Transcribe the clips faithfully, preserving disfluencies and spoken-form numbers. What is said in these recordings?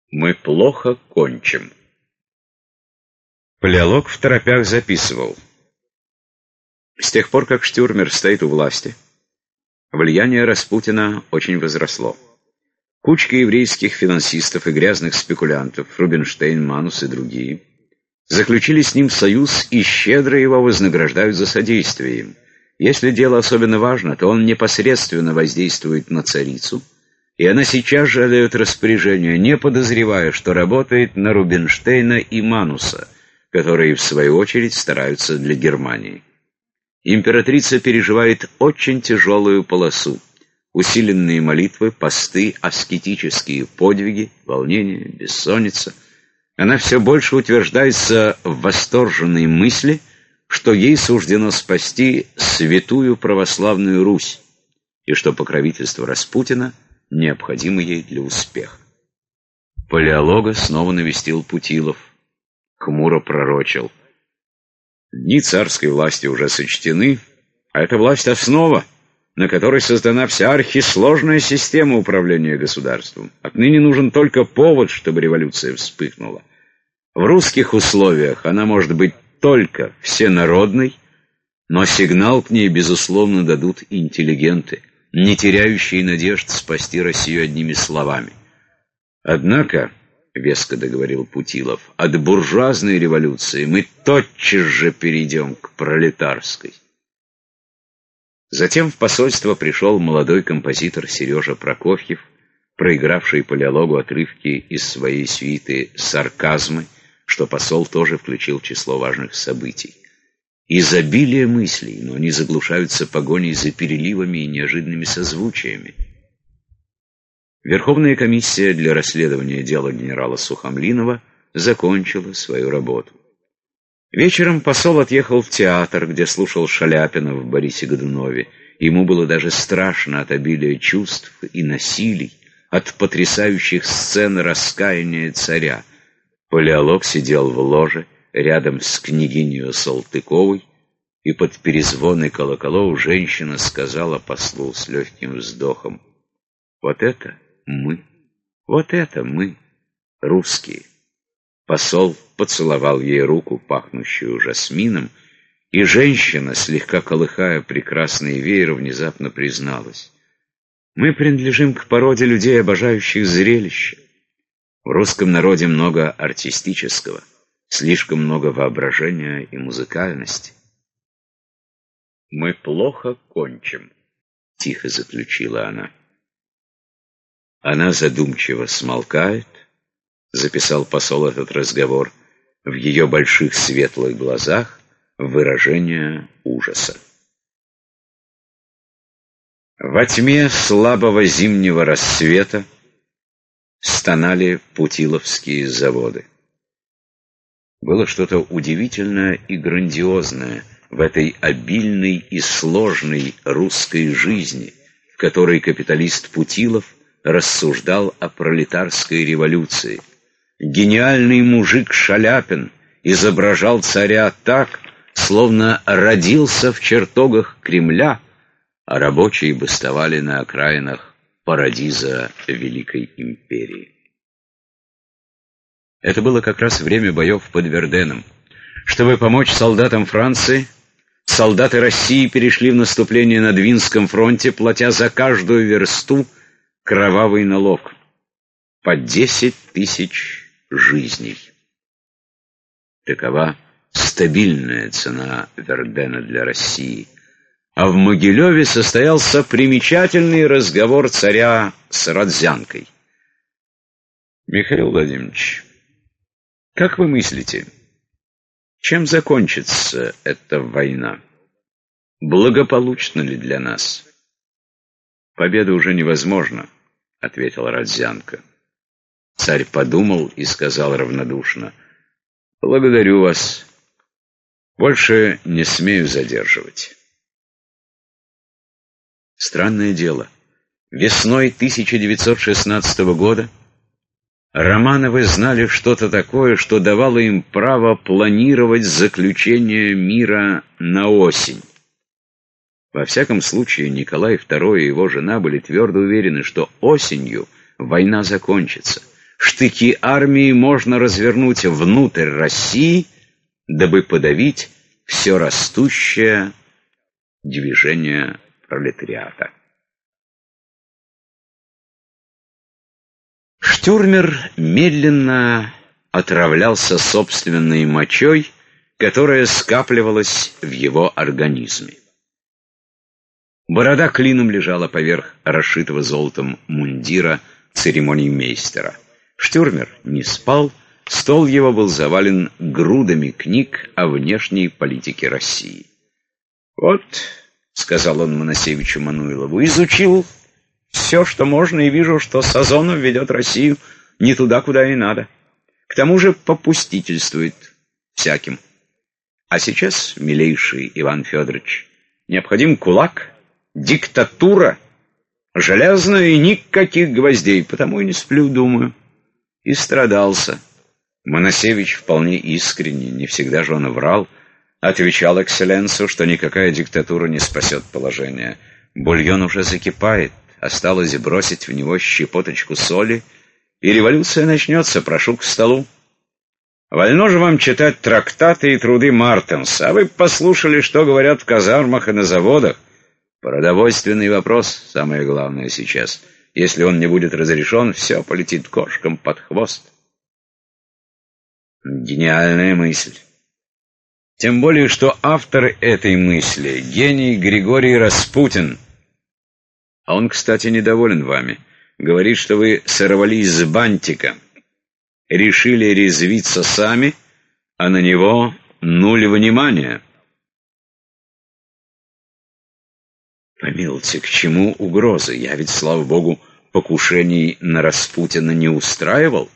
Мы плохо кончим. Палеолог второпях записывал. С тех пор, как Штюрмер стоит у власти, влияние Распутина очень возросло. Кучка еврейских финансистов и грязных спекулянтов, Рубинштейн, Манус и другие, заключили с ним союз и щедро его вознаграждают за содействие им. Если дело особенно важно, то он непосредственно воздействует на царицу, и она сейчас же отдает распоряжение, не подозревая, что работает на Рубинштейна и Мануса, которые, в свою очередь, стараются для Германии. Императрица переживает очень тяжелую полосу. Усиленные молитвы, посты, аскетические подвиги, волнение, бессонница. Она все больше утверждается в восторженной мысли, что ей суждено спасти святую православную Русь, и что покровительство Распутина необходимо ей для успеха. Палеолога снова навестил Путилов, хмуро пророчил. Дни царской власти уже сочтены, а эта власть — основа, на которой создана вся архисложная система управления государством. Отныне нужен только повод, чтобы революция вспыхнула. В русских условиях она может быть только всенародной, но сигнал к ней, безусловно, дадут интеллигенты, не теряющие надежд спасти Россию одними словами. Однако, — веско договорил Путилов, — от буржуазной революции мы тотчас же перейдем к пролетарской. Затем в посольство пришел молодой композитор Сережа Прокофьев, проигравший Палеологу отрывки из своей свиты «Сарказмы», что посол тоже включил в число важных событий. Изобилие мыслей, но они заглушаются погоней за переливами и неожиданными созвучиями. Верховная комиссия для расследования дела генерала Сухомлинова закончила свою работу. Вечером посол отъехал в театр, где слушал Шаляпина в «Борисе Годунове». Ему было даже страшно от обилия чувств и насилий, от потрясающих сцен раскаяния царя. Палеолог сидел в ложе рядом с княгиней Салтыковой, и под перезвоны колоколов женщина сказала послу с легким вздохом: «Вот это мы, вот это мы, русские». Посол поцеловал ей руку, пахнущую жасмином, и женщина, слегка колыхая прекрасный веер, внезапно призналась: «Мы принадлежим к породе людей, обожающих зрелище. В русском народе много артистического, слишком много воображения и музыкальности». «Мы плохо кончим», — тихо заключила она. Она задумчиво смолкает, — записал посол этот разговор, — в ее больших светлых глазах выражение ужаса. Во тьме слабого зимнего рассвета стонали путиловские заводы. Было что-то удивительное и грандиозное в этой обильной и сложной русской жизни, в которой капиталист Путилов рассуждал о пролетарской революции. Гениальный мужик Шаляпин изображал царя так, словно родился в чертогах Кремля, а рабочие бастовали на окраинах парадиза Великой империи. Это было как раз время боев под Верденом. Чтобы помочь солдатам Франции, солдаты России перешли в наступление на Двинском фронте, платя за каждую версту кровавый налог по десять тысяч жизней. Такова стабильная цена Вердена для России. А в Могилеве состоялся примечательный разговор царя с Родзянкой. Михаил Владимирович, как вы мыслите, чем закончится эта война? Благополучно ли для нас? Победа уже невозможна, — ответила Родзянко. Царь подумал и сказал равнодушно: «Благодарю вас. Больше не смею задерживать». Странное дело. Весной тысяча девятьсот шестнадцатого года Романовы знали что-то такое, что давало им право планировать заключение мира на осень. Во всяком случае, Николай второй и его жена были твердо уверены, что осенью война закончится, штыки армии можно развернуть внутрь России, дабы подавить все растущее движение пролетариата. Штюрмер медленно отравлялся собственной мочой, которая скапливалась в его организме. Борода клином лежала поверх расшитого золотом мундира церемониймейстера. Штюрмер не спал, стол его был завален грудами книг о внешней политике России. «Вот», — сказал он Моносевичу Мануилову, — «изучил все, что можно, и вижу, что Сазонов ведет Россию не туда, куда и надо. К тому же попустительствует всяким. А сейчас, милейший Иван Федорович, необходим кулак, диктатура, железная и никаких гвоздей, потому и не сплю, думаю». И страдался. Моносевич вполне искренне, не всегда же он врал, отвечал экселленсу, что никакая диктатура не спасет положение. Бульон уже закипает, осталось бросить в него щепоточку соли, и революция начнется, прошу к столу. Вольно же вам читать трактаты и труды Мартенса, а вы послушали, что говорят в казармах и на заводах. Продовольственный вопрос — самое главное сейчас. Если он не будет разрешен, все полетит кошкам под хвост. Гениальная мысль. Тем более, что автор этой мысли — гений Григорий Распутин. А он, кстати, недоволен вами. Говорит, что вы сорвались с бантика, решили резвиться сами, а на него нуль внимания. Помилуйте, к чему угрозы? Я ведь, слава богу, покушений на Распутина не устраивал.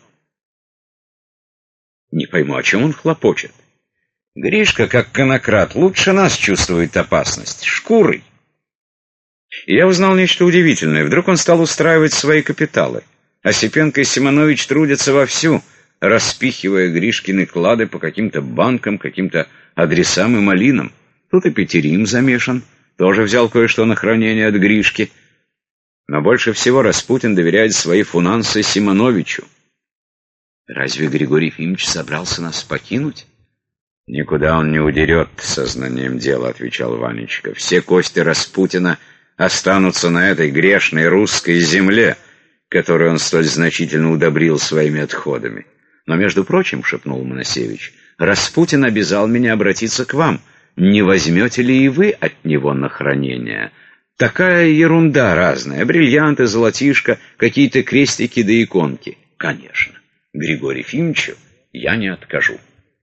Не пойму, о чем он хлопочет. Гришка, как конократ, лучше нас чувствует опасность. Шкурой. И я узнал нечто удивительное. Вдруг он стал устраивать свои капиталы. Осипенко и Симонович трудятся вовсю, распихивая Гришкины клады по каким-то банкам, каким-то адресам и малинам. Тут и Петерим замешан. Тоже взял кое-что на хранение от Гришки. Но больше всего Распутин доверяет свои финансы Симоновичу. Разве Григорий Ефимович собрался нас покинуть? Никуда он не удерет, сознанием дела, отвечал Ванечка. Все кости Распутина останутся на этой грешной русской земле, которую он столь значительно удобрил своими отходами. Но, между прочим, шепнул Моносевич, Распутин обязал меня обратиться к вам. Не возьмете ли и вы от него на хранение? Такая ерунда разная, бриллианты, золотишко, какие-то крестики да иконки. Конечно, Григорию Ефимовичу я не откажу.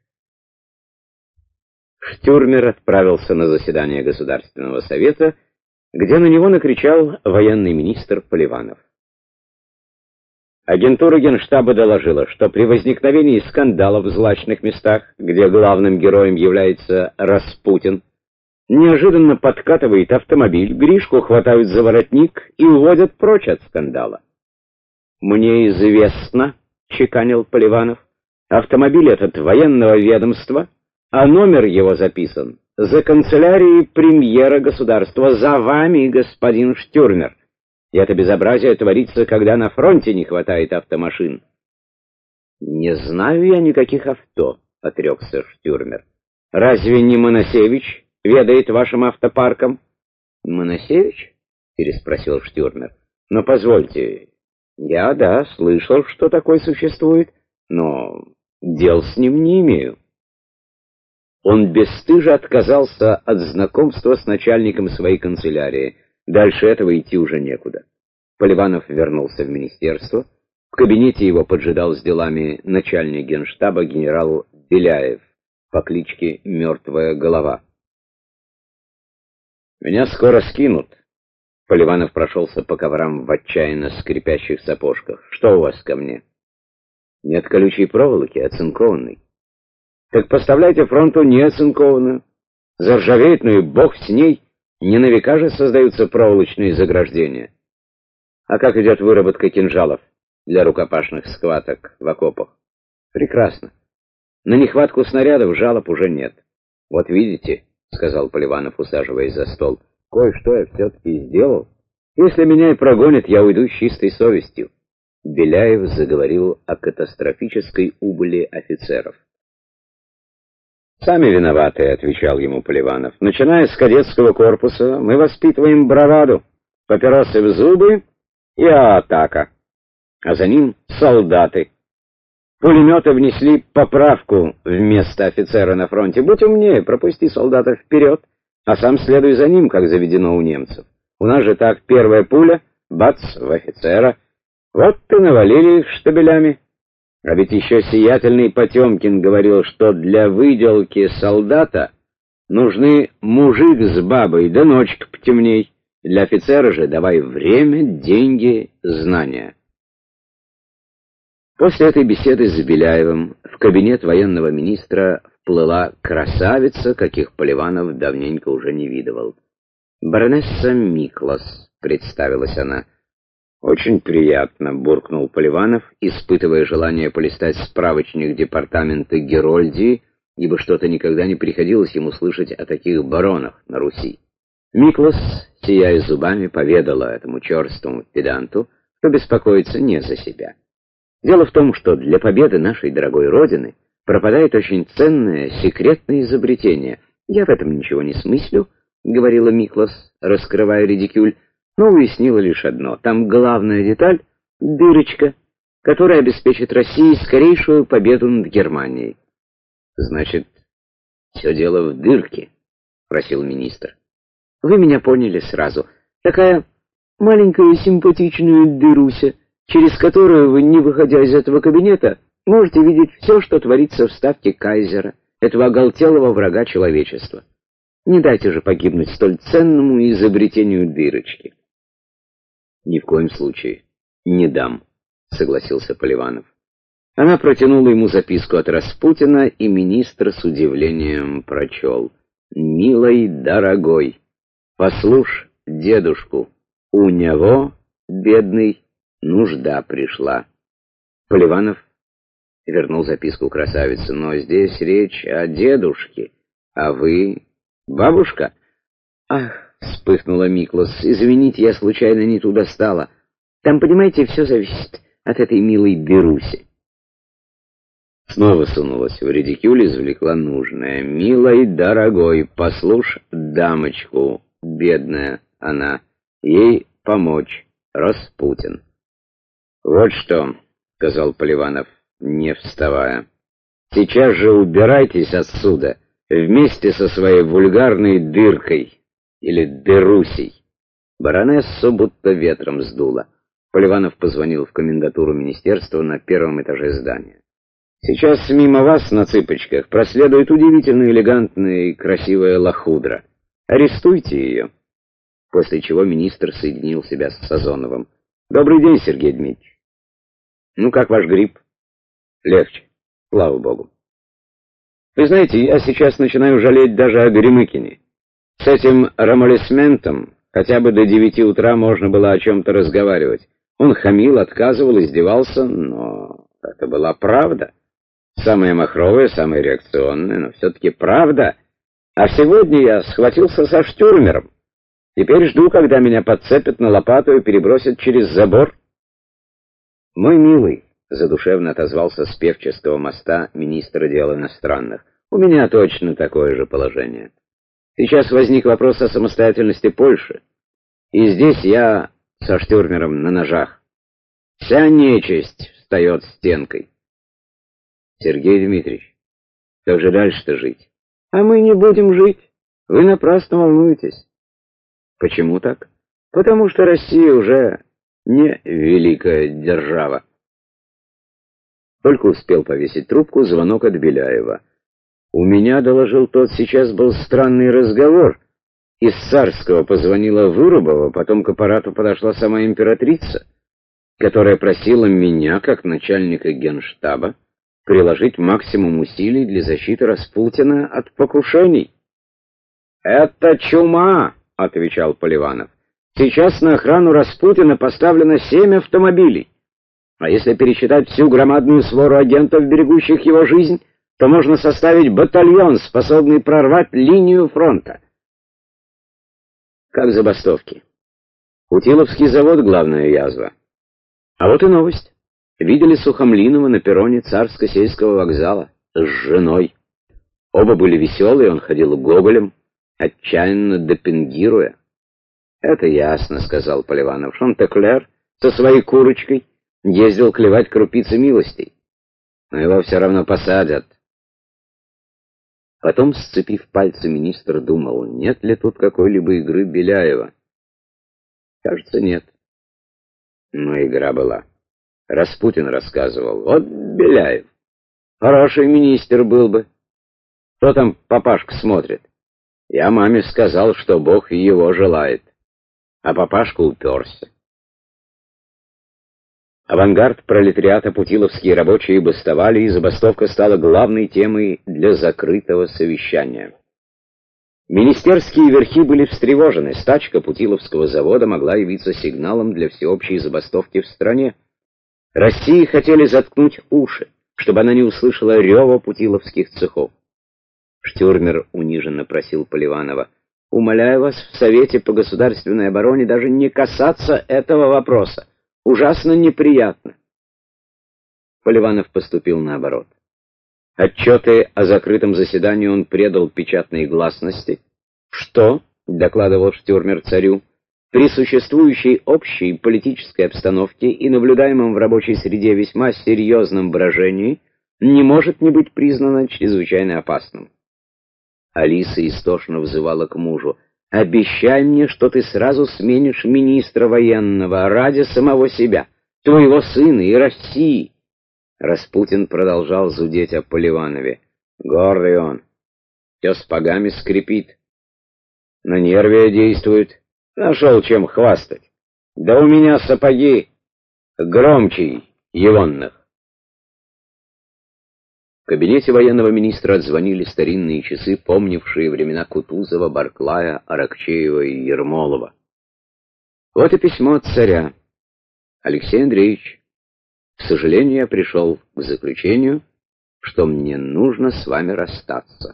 Штюрмер отправился на заседание Государственного совета, где на него накричал военный министр Поливанов. Агентура Генштаба доложила, что при возникновении скандалов в злачных местах, где главным героем является Распутин, неожиданно подкатывает автомобиль, Гришку хватают за воротник и уводят прочь от скандала. «Мне известно, — чеканил Поливанов, — автомобиль этот военного ведомства, а номер его записан за канцелярией премьера государства, за вами, господин Штюрмер. И это безобразие творится, когда на фронте не хватает автомашин». «Не знаю я никаких авто», — отрекся Штюрмер. «Разве не Моносевич ведает вашим автопарком?» «Моносевич?» — переспросил Штюрмер. «Но позвольте, я, да, слышал, что такой существует, но дел с ним не имею». Он бесстыжо отказался от знакомства с начальником своей канцелярии. Дальше этого идти уже некуда. Поливанов вернулся в министерство. В кабинете его поджидал с делами начальник Генштаба генерал Беляев по кличке Мертвая Голова. «Меня скоро скинут». Поливанов прошелся по коврам в отчаянно скрипящих сапожках. «Что у вас ко мне?» «Нет колючей проволоки, оцинкованной». «Так поставляйте фронту неоцинкованную. Заржавеет, ну и бог с ней. Не на века же создаются проволочные заграждения». «А как идет выработка кинжалов для рукопашных схваток в окопах?» «Прекрасно. На нехватку снарядов жалоб уже нет». «Вот видите, — сказал Поливанов, усаживаясь за стол, — кое-что я все-таки сделал. Если меня и прогонят, я уйду с чистой совестью. Беляев заговорил о катастрофической убыли офицеров. «Сами виноваты», — отвечал ему Поливанов. «Начиная с кадетского корпуса мы воспитываем браваду, папиросы в зубы и атака, а за ним солдаты. Пулеметы внесли поправку вместо офицера на фронте. Будь умнее, пропусти солдата вперед, а сам следуй за ним, как заведено у немцев. У нас же так, первая пуля, бац, в офицера. Вот ты навалили их штабелями. А ведь еще сиятельный Потемкин говорил, что для выделки солдата нужны мужик с бабой, да ночка потемней. Для офицера же давай время, деньги, знания». После этой беседы с Беляевым в кабинет военного министра вплыла красавица, каких Поливанов давненько уже не видывал. «Баронесса Миклас», — представилась она. «Очень приятно», — буркнул Поливанов, испытывая желание полистать справочник департамента Герольдии, ибо что-то никогда не приходилось ему слышать о таких баронах на Руси. Миклас, сияя зубами, поведала этому черствому педанту, что беспокоится не за себя. Дело в том, что для победы нашей дорогой Родины пропадает очень ценное секретное изобретение. «Я в этом ничего не смыслю», — говорила Миклас, раскрывая редикюль, но уяснила лишь одно. Там главная деталь — дырочка, которая обеспечит России скорейшую победу над Германией. «Значит, все дело в дырке?» — просил министр. «Вы меня поняли сразу. Такая маленькая симпатичная дыруся, через которую вы, не выходя из этого кабинета, можете видеть все, что творится в ставке кайзера, этого оголтелого врага человечества. Не дайте же погибнуть столь ценному изобретению дырочки». «Ни в коем случае не дам», — согласился Поливанов. Она протянула ему записку от Распутина, и министр с удивлением прочел: «Милой, дорогой, послушь дедушку, у него, бедный, нужда пришла». Поливанов вернул записку красавице. «Но здесь речь о дедушке, а вы бабушка?» «Ах!» — вспыхнула Миклас. «Извините, я случайно не туда стала. Там, понимаете, все зависит от этой милой Беруси». Снова сунулась в редикюль, извлекла нужное. «Милой, дорогой, послушь дамочку, бедная она, ей помочь, Распутин». «Вот что», — сказал Поливанов, не вставая, — «сейчас же убирайтесь отсюда вместе со своей вульгарной дыркой или дырусей». Баронессу будто ветром сдуло. Поливанов позвонил в комендатуру министерства на первом этаже здания. «Сейчас мимо вас на цыпочках проследует удивительно элегантная и красивая лохудра. Арестуйте ее». После чего министр соединил себя с Сазоновым. «Добрый день, Сергей Дмитриевич. Ну, как ваш грипп?» «Легче, слава богу. Вы знаете, я сейчас начинаю жалеть даже о Горемыкине. С этим рамолесментом хотя бы до девяти утра можно было о чем-то разговаривать. Он хамил, отказывал, издевался, но это была правда. Самая махровая, самая реакционная, но все-таки правда. А сегодня я схватился со штюрмером. Теперь жду, когда меня подцепят на лопату и перебросят через забор». «Мой милый», — задушевно отозвался с Певческого моста министр дел иностранных, — «у меня точно такое же положение. Сейчас возник вопрос о самостоятельности Польши, и здесь я со штюрмером на ножах. Вся нечисть встает стенкой». «Сергей Дмитриевич, как же дальше-то жить?» «А мы не будем жить. Вы напрасно волнуетесь». «Почему так?» «Потому что Россия уже не великая держава». Только успел повесить трубку звонок от Беляева. «У меня, — доложил тот, — сейчас был странный разговор. Из Царского позвонила Вырубова, потом к аппарату подошла сама императрица, которая просила меня, как начальника генштаба, приложить максимум усилий для защиты Распутина от покушений». «Это чума», — отвечал Поливанов. «Сейчас на охрану Распутина поставлено семь автомобилей. А если пересчитать всю громадную свору агентов, берегущих его жизнь, то можно составить батальон, способный прорвать линию фронта». «Как забастовки?» «Путиловский завод — главная язва. А вот и новость. Видели Сухомлинова на перроне Царско-сельского вокзала с женой. Оба были веселые, он ходил гоголем, отчаянно допингируя. «Это ясно», — сказал Поливанов. «Шантеклер со своей курочкой ездил клевать крупицы милостей. Но его все равно посадят». Потом, сцепив пальцы, министр думал, нет ли тут какой-либо игры Беляева. Кажется, нет. Но игра была. Распутин рассказывал. Вот Беляев. Хороший министр был бы. Кто там папашка смотрит? Я маме сказал, что Бог его желает. А папашка уперся. Авангард пролетариата, путиловские рабочие бастовали, и забастовка стала главной темой для закрытого совещания. Министерские верхи были встревожены. Стачка Путиловского завода могла явиться сигналом для всеобщей забастовки в стране. России хотели заткнуть уши, чтобы она не услышала рева путиловских цехов. Штюрмер униженно просил Поливанова: «Умоляю вас в Совете по государственной обороне даже не касаться этого вопроса. Ужасно неприятно». Поливанов поступил наоборот. Отчеты о закрытом заседании он предал печатной гласности, что, докладывал Штюрмер царю, при существующей общей политической обстановке и наблюдаемом в рабочей среде весьма серьезном брожении не может не быть признано чрезвычайно опасным. Алиса истошно взывала к мужу: «Обещай мне, что ты сразу сменишь министра военного ради самого себя, твоего сына и России». Распутин продолжал зудеть о Поливанове. «Гордый он, все с погами скрипит, на нерве действует, нашел чем хвастать. Да у меня сапоги громче егонных». В кабинете военного министра отзвонили старинные часы, помнившие времена Кутузова, Барклая, Аракчеева и Ермолова. Вот и письмо от царя. «Алексей Андреевич, к сожалению, я пришел к заключению, что мне нужно с вами расстаться».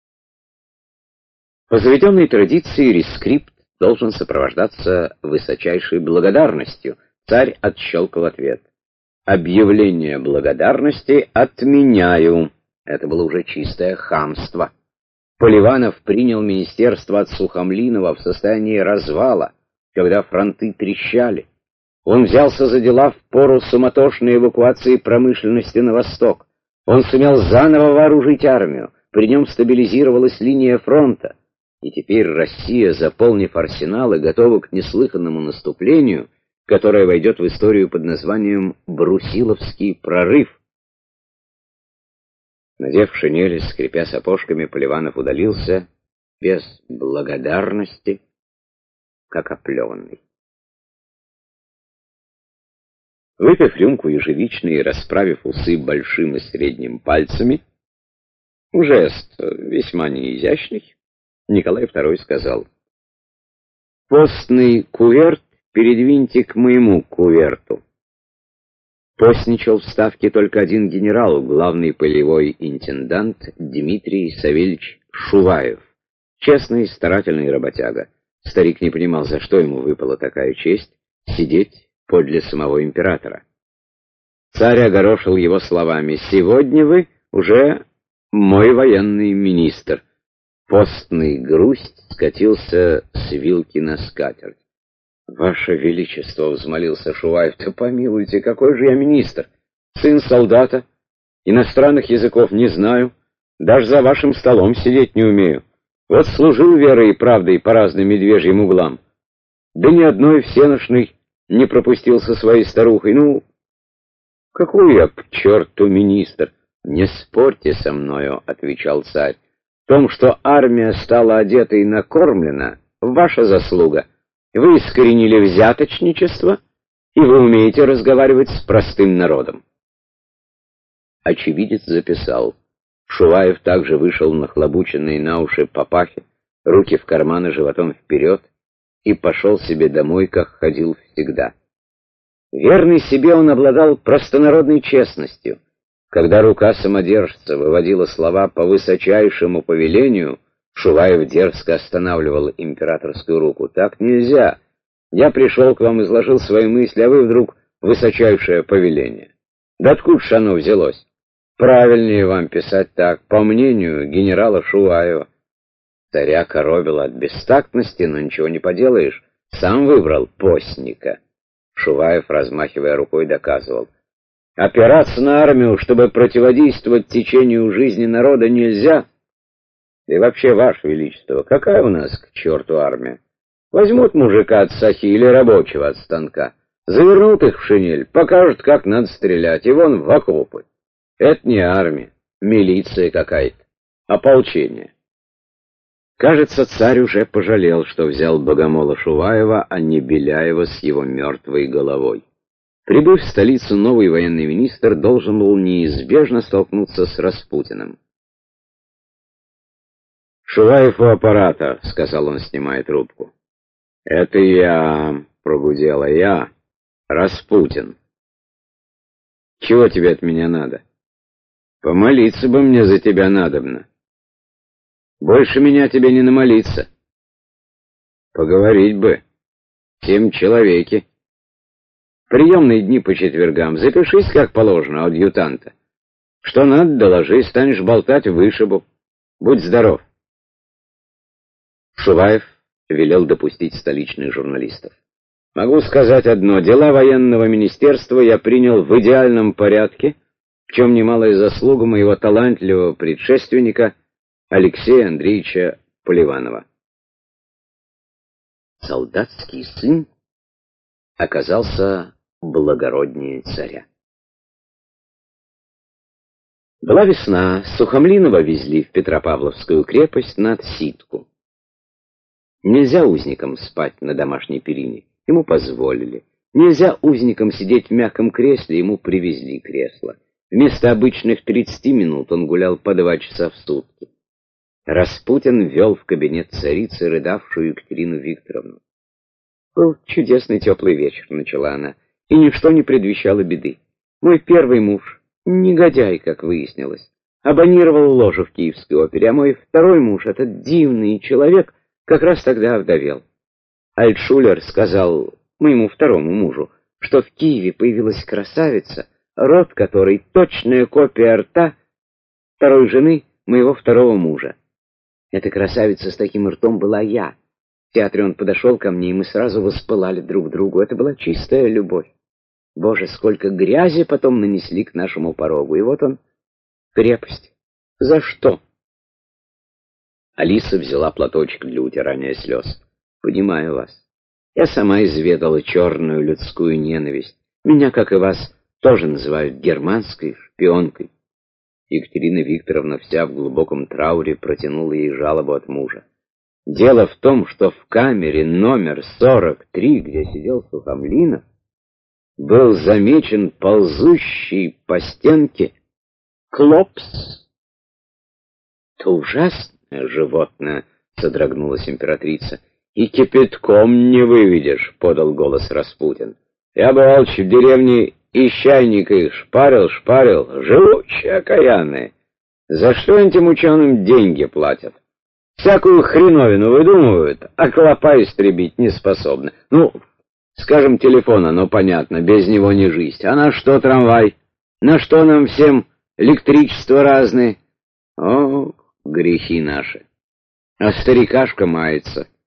По заведенной традиции рескрипт должен сопровождаться высочайшей благодарностью. Царь отщелкал ответ: «Объявление благодарности отменяю». Это было уже чистое хамство. Поливанов принял министерство от Сухомлинова в состоянии развала, когда фронты трещали. Он взялся за дела в пору суматошной эвакуации промышленности на восток. Он сумел заново вооружить армию, при нем стабилизировалась линия фронта. И теперь Россия, заполнив арсеналы, готова к неслыханному наступлению, которое войдет в историю под названием «Брусиловский прорыв». Надев шинель и скрипя сапожками, Поливанов удалился без благодарности, как оплеванный. Выпив рюмку ежевичной и расправив усы большим и средним пальцами, жест весьма неизящный, Николай второй сказал: «Постный куверт передвиньте к моему куверту». Постничал в Ставке только один генерал, главный полевой интендант Дмитрий Савельич Шуваев, честный, старательный работяга. Старик не понимал, за что ему выпала такая честь сидеть подле самого императора. Царь огорошил его словами: «Сегодня вы уже мой военный министр». Постный грусть скатился с вилки на скатерть. «Ваше Величество», — взмолился Шуваев, — «то помилуйте, какой же я министр? Сын солдата, иностранных языков не знаю, даже за вашим столом сидеть не умею. Вот служил верой и правдой по разным медвежьим углам, да ни одной всеношной не пропустил со своей старухой. Ну, какой я к черту министр?» «Не спорьте со мною», — отвечал царь. «В том, что армия стала одета и накормлена, ваша заслуга. Вы искоренили взяточничество, и вы умеете разговаривать с простым народом». Очевидец записал. Шуваев также вышел нахлобученный на уши папахи, руки в карманы, животом вперед, и пошел себе домой, как ходил всегда. Верный себе, он обладал простонародной честностью. Когда рука самодержца выводила слова по высочайшему повелению, Шуваев дерзко останавливал императорскую руку. «Так нельзя. Я пришел к вам, изложил свои мысли, а вы вдруг высочайшее повеление. Да откуда ж оно взялось? Правильнее вам писать так, по мнению генерала Шуваева. Царя коробило от бестактности, но ничего не поделаешь. Сам выбрал постника. Шуваев, размахивая рукой, доказывал. Опираться на армию, чтобы противодействовать течению жизни народа, нельзя. И вообще, Ваше Величество, какая у нас к черту армия? Возьмут мужика от сахи или рабочего от станка, завернут их в шинель, покажут, как надо стрелять, и вон в окопы. Это не армия, милиция какая-то, ополчение. Кажется, царь уже пожалел, что взял богомола Шуваева, а не Беляева с его мертвой головой. Прибыв в столицу, новый военный министр должен был неизбежно столкнуться с Распутиным. «Шуваев у аппарата», — сказал он, снимая трубку. «Это я», — прогудела я, — «Распутин». «Чего тебе от меня надо?» «Помолиться бы мне за тебя надобно». «Больше меня тебе не намолиться». «Поговорить бы. Семь человеки. Приемные дни по четвергам. Запишись, как положено, у адъютанта. Что надо, доложи, станешь болтать, вышибу. Будь здоров». Шуваев велел допустить столичных журналистов. «Могу сказать одно. Дела военного министерства я принял в идеальном порядке, в чем немалая заслуга моего талантливого предшественника Алексея Андреевича Поливанова». Солдатский сын оказался благороднее царя. Была весна, Сухомлинова везли в Петропавловскую крепость на отсидку. Нельзя узникам спать на домашней перине, ему позволили. Нельзя узникам сидеть в мягком кресле, ему привезли кресло. Вместо обычных тридцати минут он гулял по два часа в сутки. Распутин вел в кабинет царицы рыдавшую Екатерину Викторовну. «Был чудесный теплый вечер», — начала она, — «и ничто не предвещало беды. Мой первый муж, негодяй, как выяснилось, абонировал ложу в Киевской опере, а мой второй муж, этот дивный человек, как раз тогда овдовел. Альтшулер сказал моему второму мужу, что в Киеве появилась красавица, рот которой точная копия рта второй жены моего второго мужа. Эта красавица с таким ртом была я. В театре он подошел ко мне, и мы сразу воспылали друг другу. Это была чистая любовь. Боже, сколько грязи потом нанесли к нашему порогу. И вот он, крепость. За что?» Алиса взяла платочек для утирания слез. «Понимаю вас. Я сама изведала черную людскую ненависть. Меня, как и вас, тоже называют германской шпионкой». Екатерина Викторовна, вся в глубоком трауре, протянула ей жалобу от мужа. «Дело в том, что в камере номер сорок три, где сидел Сухомлинов, был замечен ползущий по стенке клопс». «Это ужасное животное», — содрогнулась императрица. «И кипятком не выведешь», — подал голос Распутин. «Я бывал в деревне, из чайника их шпарил, шпарил, живучие, окаянные. За что этим ученым деньги платят? Всякую хреновину выдумывают, а клопа истребить не способны. Ну, скажем, телефон, оно понятно, без него не жизнь. А на что трамвай? На что нам всем электричество разные? О, грехи наши! А старикашка мается».